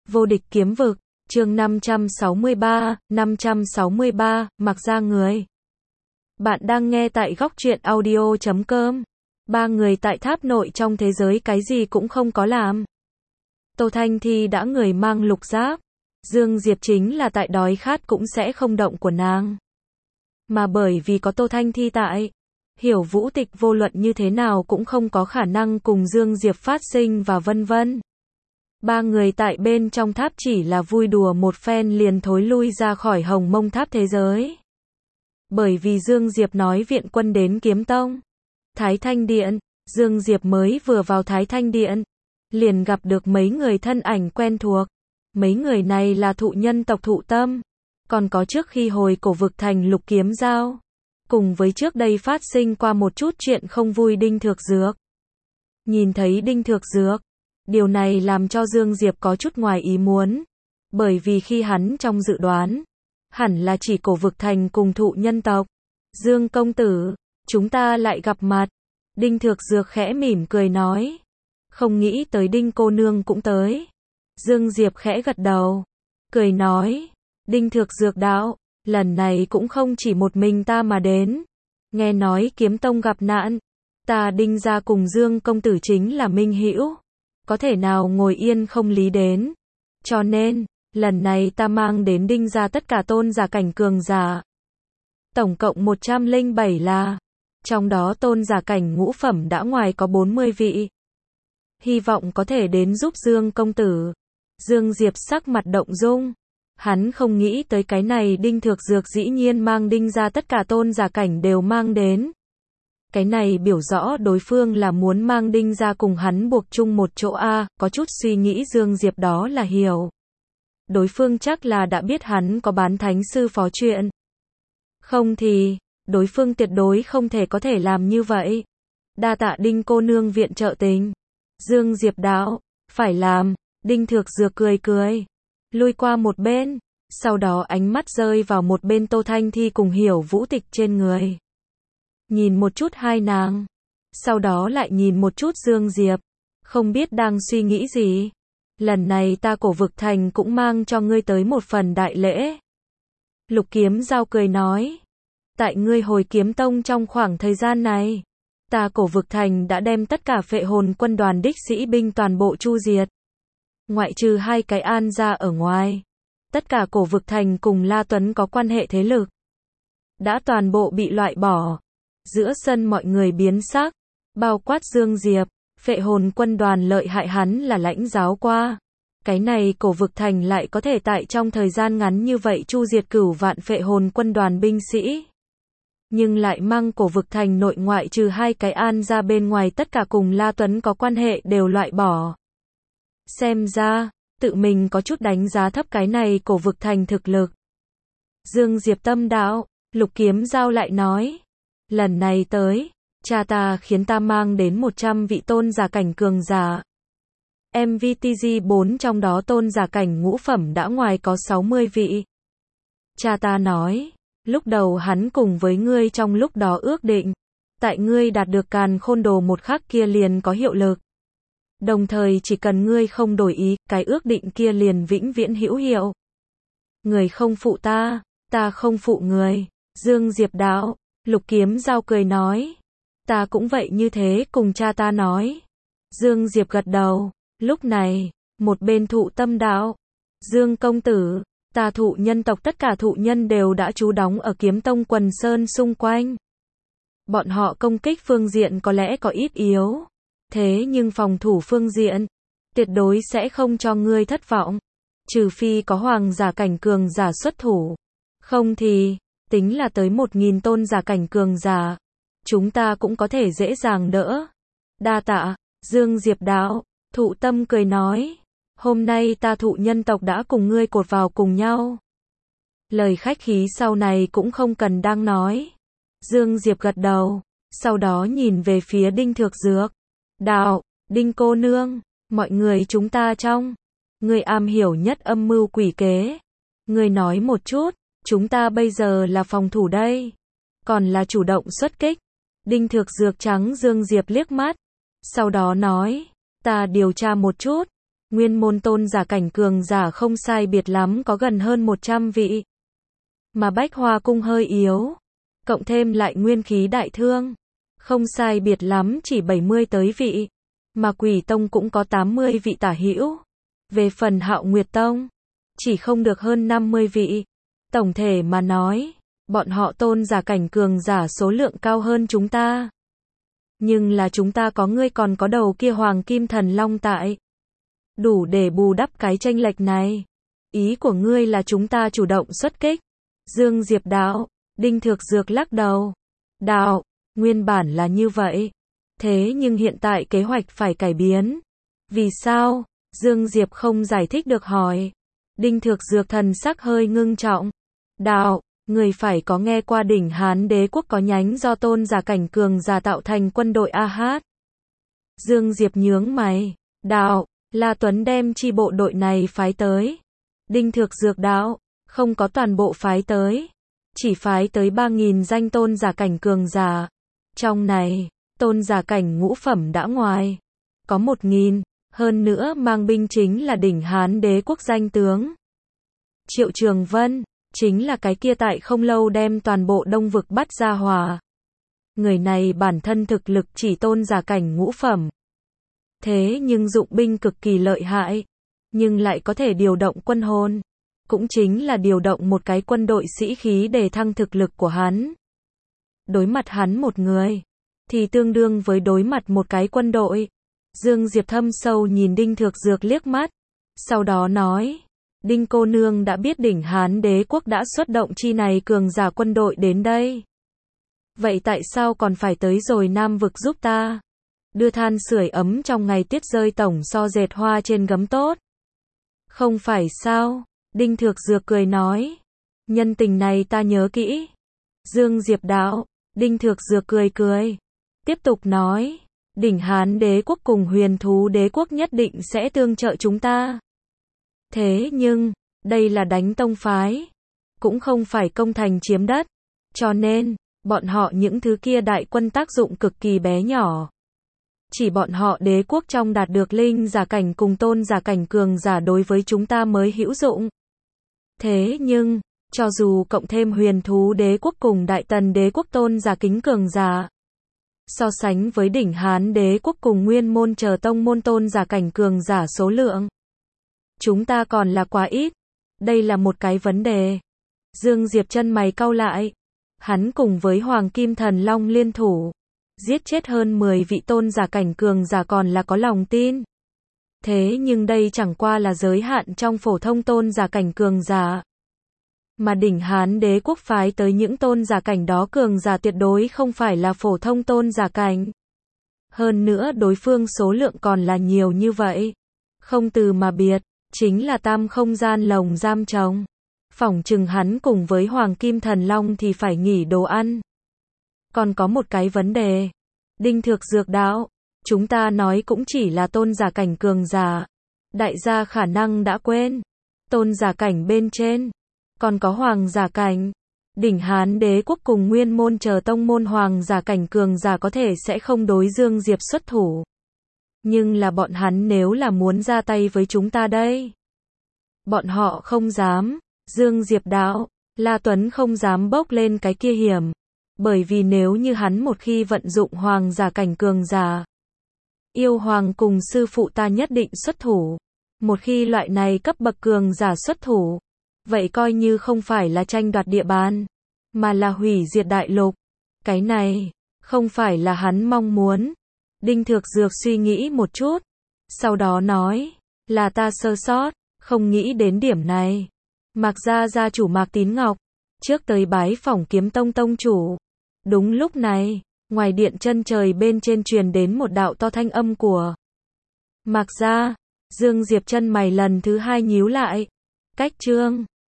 Vô địch kiếm vực, chương 563, mặc ra người. Bạn đang nghe tại góc truyện audio.com. Ba người tại tháp nội trong thế giới cái gì cũng không có làm. Tô Thanh Thi đã người mang lục giáp. Dương Diệp chính là tại đói khát cũng sẽ không động của nàng. Mà bởi vì có Tô Thanh Thi tại, Hiểu Vũ Tịch vô luận như thế nào cũng không có khả năng cùng Dương Diệp phát sinh và vân vân. Ba người tại bên trong tháp chỉ là vui đùa một phen liền thối lui ra khỏi Hồng Mông Tháp thế giới. Bởi vì Dương Diệp nói viện quân đến Kiếm Tông, Thái Thanh Điện, Dương Diệp mới vừa vào Thái Thanh Điện, liền gặp được mấy người thân ảnh quen thuộc. Mấy người này là thụ nhân tộc Thụ Tâm, còn có trước khi hồi cổ vực thành Lục Kiếm Giao, cùng với trước đây phát sinh qua một chút chuyện không vui Đinh Thược Dược. Nhìn thấy Đinh Thược Dược, điều này làm cho Dương Diệp có chút ngoài ý muốn, bởi vì khi hắn trong dự đoán, hẳn là chỉ cổ vực thành cùng thụ nhân tộc. Dương công tử, chúng ta lại gặp mặt. Đinh Thược Dược khẽ mỉm cười nói. Không nghĩ tới Đinh cô nương cũng tới. Dương Diệp khẽ gật đầu, cười nói. Đinh Thược Dược đạo, lần này cũng không chỉ một mình ta mà đến. Nghe nói Kiếm Tông gặp nạn, ta Đinh gia cùng Dương công tử chính là minh hữu, có thể nào ngồi yên không lý đến. Cho nên, lần này ta mang đến Đinh gia tất cả tôn giả cảnh cường giả. Tổng cộng 107 là, trong đó tôn giả cảnh ngũ phẩm đã ngoài có 40 vị. Hy vọng có thể đến giúp Dương công tử. Dương Diệp sắc mặt động dung. Hắn không nghĩ tới cái này Đinh Thược Dược dĩ nhiên mang Đinh gia tất cả tôn giả cảnh đều mang đến. Cái này biểu rõ đối phương là muốn mang Đinh gia cùng hắn buộc chung một chỗ a, có chút suy nghĩ Dương Diệp đó là hiểu. Đối phương chắc là đã biết hắn có bán thánh sư phó chuyện. Không thì, đối phương tuyệt đối không thể có thể làm như vậy. Đa tạ Đinh cô nương viện trợ tình. Dương Diệp đạo, phải làm. Đinh Thược Dược cười cười, lui qua một bên, sau đó ánh mắt rơi vào một bên Tô Thanh Thi cùng Hiểu Vũ Tịch trên người. Nhìn một chút hai nàng, sau đó lại nhìn một chút Dương Diệp, không biết đang suy nghĩ gì. Lần này ta cổ vực thành cũng mang cho ngươi tới một phần đại lễ. Lục Kiếm Giao cười nói, tại ngươi hồi Kiếm Tông trong khoảng thời gian này, ta cổ vực thành đã đem tất cả phệ hồn quân đoàn đích sĩ binh toàn bộ chu diệt. Ngoại trừ hai cái An gia ở ngoài, tất cả cổ vực thành cùng La Tuấn có quan hệ thế lực đã toàn bộ bị loại bỏ. Giữa sân mọi người biến sắc, bao quát Dương Diệp, phệ hồn quân đoàn lợi hại hắn là lãnh giáo qua. Cái này cổ vực thành lại có thể tại trong thời gian ngắn như vậy chu diệt cửu vạn phệ hồn quân đoàn binh sĩ. Nhưng lại mang cổ vực thành nội ngoại trừ hai cái An gia bên ngoài tất cả cùng La Tuấn có quan hệ đều loại bỏ. Xem ra, tự mình có chút đánh giá thấp cái này cổ vực thành thực lực. Dương Diệp tâm đạo, Lục Kiếm Giao lại nói. Lần này tới, cha ta khiến ta mang đến 100 vị tôn giả cảnh cường giả. MVTG 4 trong đó tôn giả cảnh ngũ phẩm đã ngoài có 60 vị. Cha ta nói, lúc đầu hắn cùng với ngươi trong lúc đó ước định, tại ngươi đạt được Càn Khôn Đồ một khắc kia liền có hiệu lực. Đồng thời chỉ cần ngươi không đổi ý, cái ước định kia liền vĩnh viễn hữu hiệu. Người không phụ ta, ta không phụ người. Dương Diệp đạo, Lục Kiếm Giao cười nói, ta cũng vậy như thế cùng cha ta nói. Dương Diệp gật đầu, lúc này, một bên Thụ Tâm đạo, Dương công tử, ta thụ nhân tộc tất cả thụ nhân đều đã trú đóng ở Kiếm Tông quần sơn xung quanh. Bọn họ công kích phương diện có lẽ có ít yếu. Thế nhưng phòng thủ phương diện, tuyệt đối sẽ không cho ngươi thất vọng. Trừ phi có hoàng giả cảnh cường giả xuất thủ. Không thì, tính là tới 1000 tôn giả cảnh cường giả, chúng ta cũng có thể dễ dàng đỡ. Đa tạ, Dương Diệp đạo, Thụ Tâm cười nói. Hôm nay ta thụ nhân tộc đã cùng ngươi cột vào cùng nhau. Lời khách khí sau này cũng không cần đang nói. Dương Diệp gật đầu, sau đó nhìn về phía Đinh Thược Dược. Đạo, Đinh cô nương, mọi người chúng ta trong, người am hiểu nhất âm mưu quỷ kế. Người nói một chút, chúng ta bây giờ là phòng thủ đây, còn là chủ động xuất kích. Đinh Thược Dược trắng Dương Diệp liếc mắt, sau đó nói, ta điều tra một chút, Nguyên môn tôn giả cảnh cường giả không sai biệt lắm có gần hơn 100 vị. Mà Bách Hoa cung hơi yếu, cộng thêm lại nguyên khí đại thương, không sai biệt lắm chỉ 70 tới vị. Mà Quỷ tông cũng có 80 vị tả hữu. Về phần Hạo Nguyệt tông, chỉ không được hơn 50 vị. Tổng thể mà nói, bọn họ tôn giả cảnh cường giả số lượng cao hơn chúng ta. Nhưng là chúng ta có ngươi còn có đầu kia Hoàng Kim Thần Long tại. Đủ để bù đắp cái chênh lệch này. Ý của ngươi là chúng ta chủ động xuất kích. Dương Diệp đạo, Đinh Thược Dược lắc đầu. Đạo, nguyên bản là như vậy. Thế nhưng hiện tại kế hoạch phải cải biến. Vì sao? Dương Diệp không giải thích được hỏi. Đinh Thược Dược thần sắc hơi ngưng trọng. Đạo, người phải có nghe qua đỉnh Hán Đế quốc có nhánh do tôn giả cảnh cường giả tạo thành quân đội AH. Dương Diệp nhướng mày. Đạo, La Tuấn đem chi bộ đội này phái tới. Đinh Thược Dược đạo, không có toàn bộ phái tới. Chỉ phái tới 3.000 danh tôn giả cảnh cường giả. Trong này, tôn giả cảnh ngũ phẩm đã ngoài. Có 1.000, hơn nữa mang binh chính là đỉnh Hán Đế quốc danh tướng. Triệu Trường Vân, chính là cái kia tại không lâu đem toàn bộ Đông vực bắt ra hòa. Người này bản thân thực lực chỉ tôn giả cảnh ngũ phẩm. Thế nhưng dụng binh cực kỳ lợi hại. Nhưng lại có thể điều động quân hồn. Cũng chính là điều động một cái quân đội sĩ khí để thăng thực lực của hắn. Đối mặt hắn một người, thì tương đương với đối mặt một cái quân đội. Dương Diệp thâm sâu nhìn Đinh Thược Dược liếc mắt. Sau đó nói, Đinh cô nương đã biết đỉnh Hán Đế quốc đã xuất động chi này cường giả quân đội đến đây. Vậy tại sao còn phải tới rồi Nam vực giúp ta? Đưa than sưởi ấm trong ngày tiết rơi tổng so dệt hoa trên gấm tốt. Không phải sao? Đinh Thược Dược cười nói. Nhân tình này ta nhớ kỹ. Dương Diệp đạo. Đinh Thược Dược cười cười. Tiếp tục nói. Đỉnh Hán Đế quốc cùng Huyền Thú Đế quốc nhất định sẽ tương trợ chúng ta. Thế nhưng, đây là đánh tông phái. Cũng không phải công thành chiếm đất. Cho nên, bọn họ những thứ kia đại quân tác dụng cực kỳ bé nhỏ. Chỉ bọn họ đế quốc trong đạt được linh giả cảnh cùng tôn giả cảnh cường giả đối với chúng ta mới hữu dụng. Thế nhưng, cho dù cộng thêm Huyền Thú Đế quốc cùng Đại Tần Đế quốc tôn giả kính cường giả, so sánh với đỉnh Hán Đế quốc cùng Nguyên môn chờ tông môn tôn giả cảnh cường giả số lượng, chúng ta còn là quá ít. Đây là một cái vấn đề. Dương Diệp chân mày cau lại. Hắn cùng với Hoàng Kim Thần Long liên thủ, giết chết hơn 10 vị tôn giả cảnh cường giả còn là có lòng tin. Thế nhưng đây chẳng qua là giới hạn trong phổ thông tôn giả cảnh cường giả. Mà đỉnh Hán Đế quốc phái tới những tôn giả cảnh đó cường giả tuyệt đối không phải là phổ thông tôn giả cảnh. Hơn nữa đối phương số lượng còn là nhiều như vậy. Không từ mà biệt, chính là tam không gian lồng giam trống. Phỏng chừng hắn cùng với Hoàng Kim Thần Long thì phải nghỉ đồ ăn. Còn có một cái vấn đề. Đinh Thược Dược đạo, chúng ta nói cũng chỉ là tôn giả cảnh cường giả. Đại gia khả năng đã quên. Tôn giả cảnh bên trên, còn có hoàng giả cảnh. Đỉnh Hán Đế quốc cùng Nguyên môn chờ tông môn hoàng giả cảnh cường giả có thể sẽ không đối Dương Diệp xuất thủ. Nhưng là bọn hắn nếu là muốn ra tay với chúng ta đây, bọn họ không dám. Dương Diệp đạo, La Tuấn không dám bốc lên cái kia hiểm. Bởi vì nếu như hắn một khi vận dụng hoàng giả cảnh cường giả, yêu hoàng cùng sư phụ ta nhất định xuất thủ. Một khi loại này cấp bậc cường giả xuất thủ, vậy coi như không phải là tranh đoạt địa bàn, mà là hủy diệt đại lục. Cái này, không phải là hắn mong muốn. Đinh Thược Dược suy nghĩ một chút, sau đó nói, là ta sơ sót, không nghĩ đến điểm này. Mạc gia gia chủ Mạc Tín Ngọc, trước tới bái phỏng Kiếm Tông tông chủ. Đúng lúc này, ngoài điện chân trời bên trên truyền đến một đạo to thanh âm của Mạc gia. Dương Diệp chân mày lần thứ hai nhíu lại. Cách chương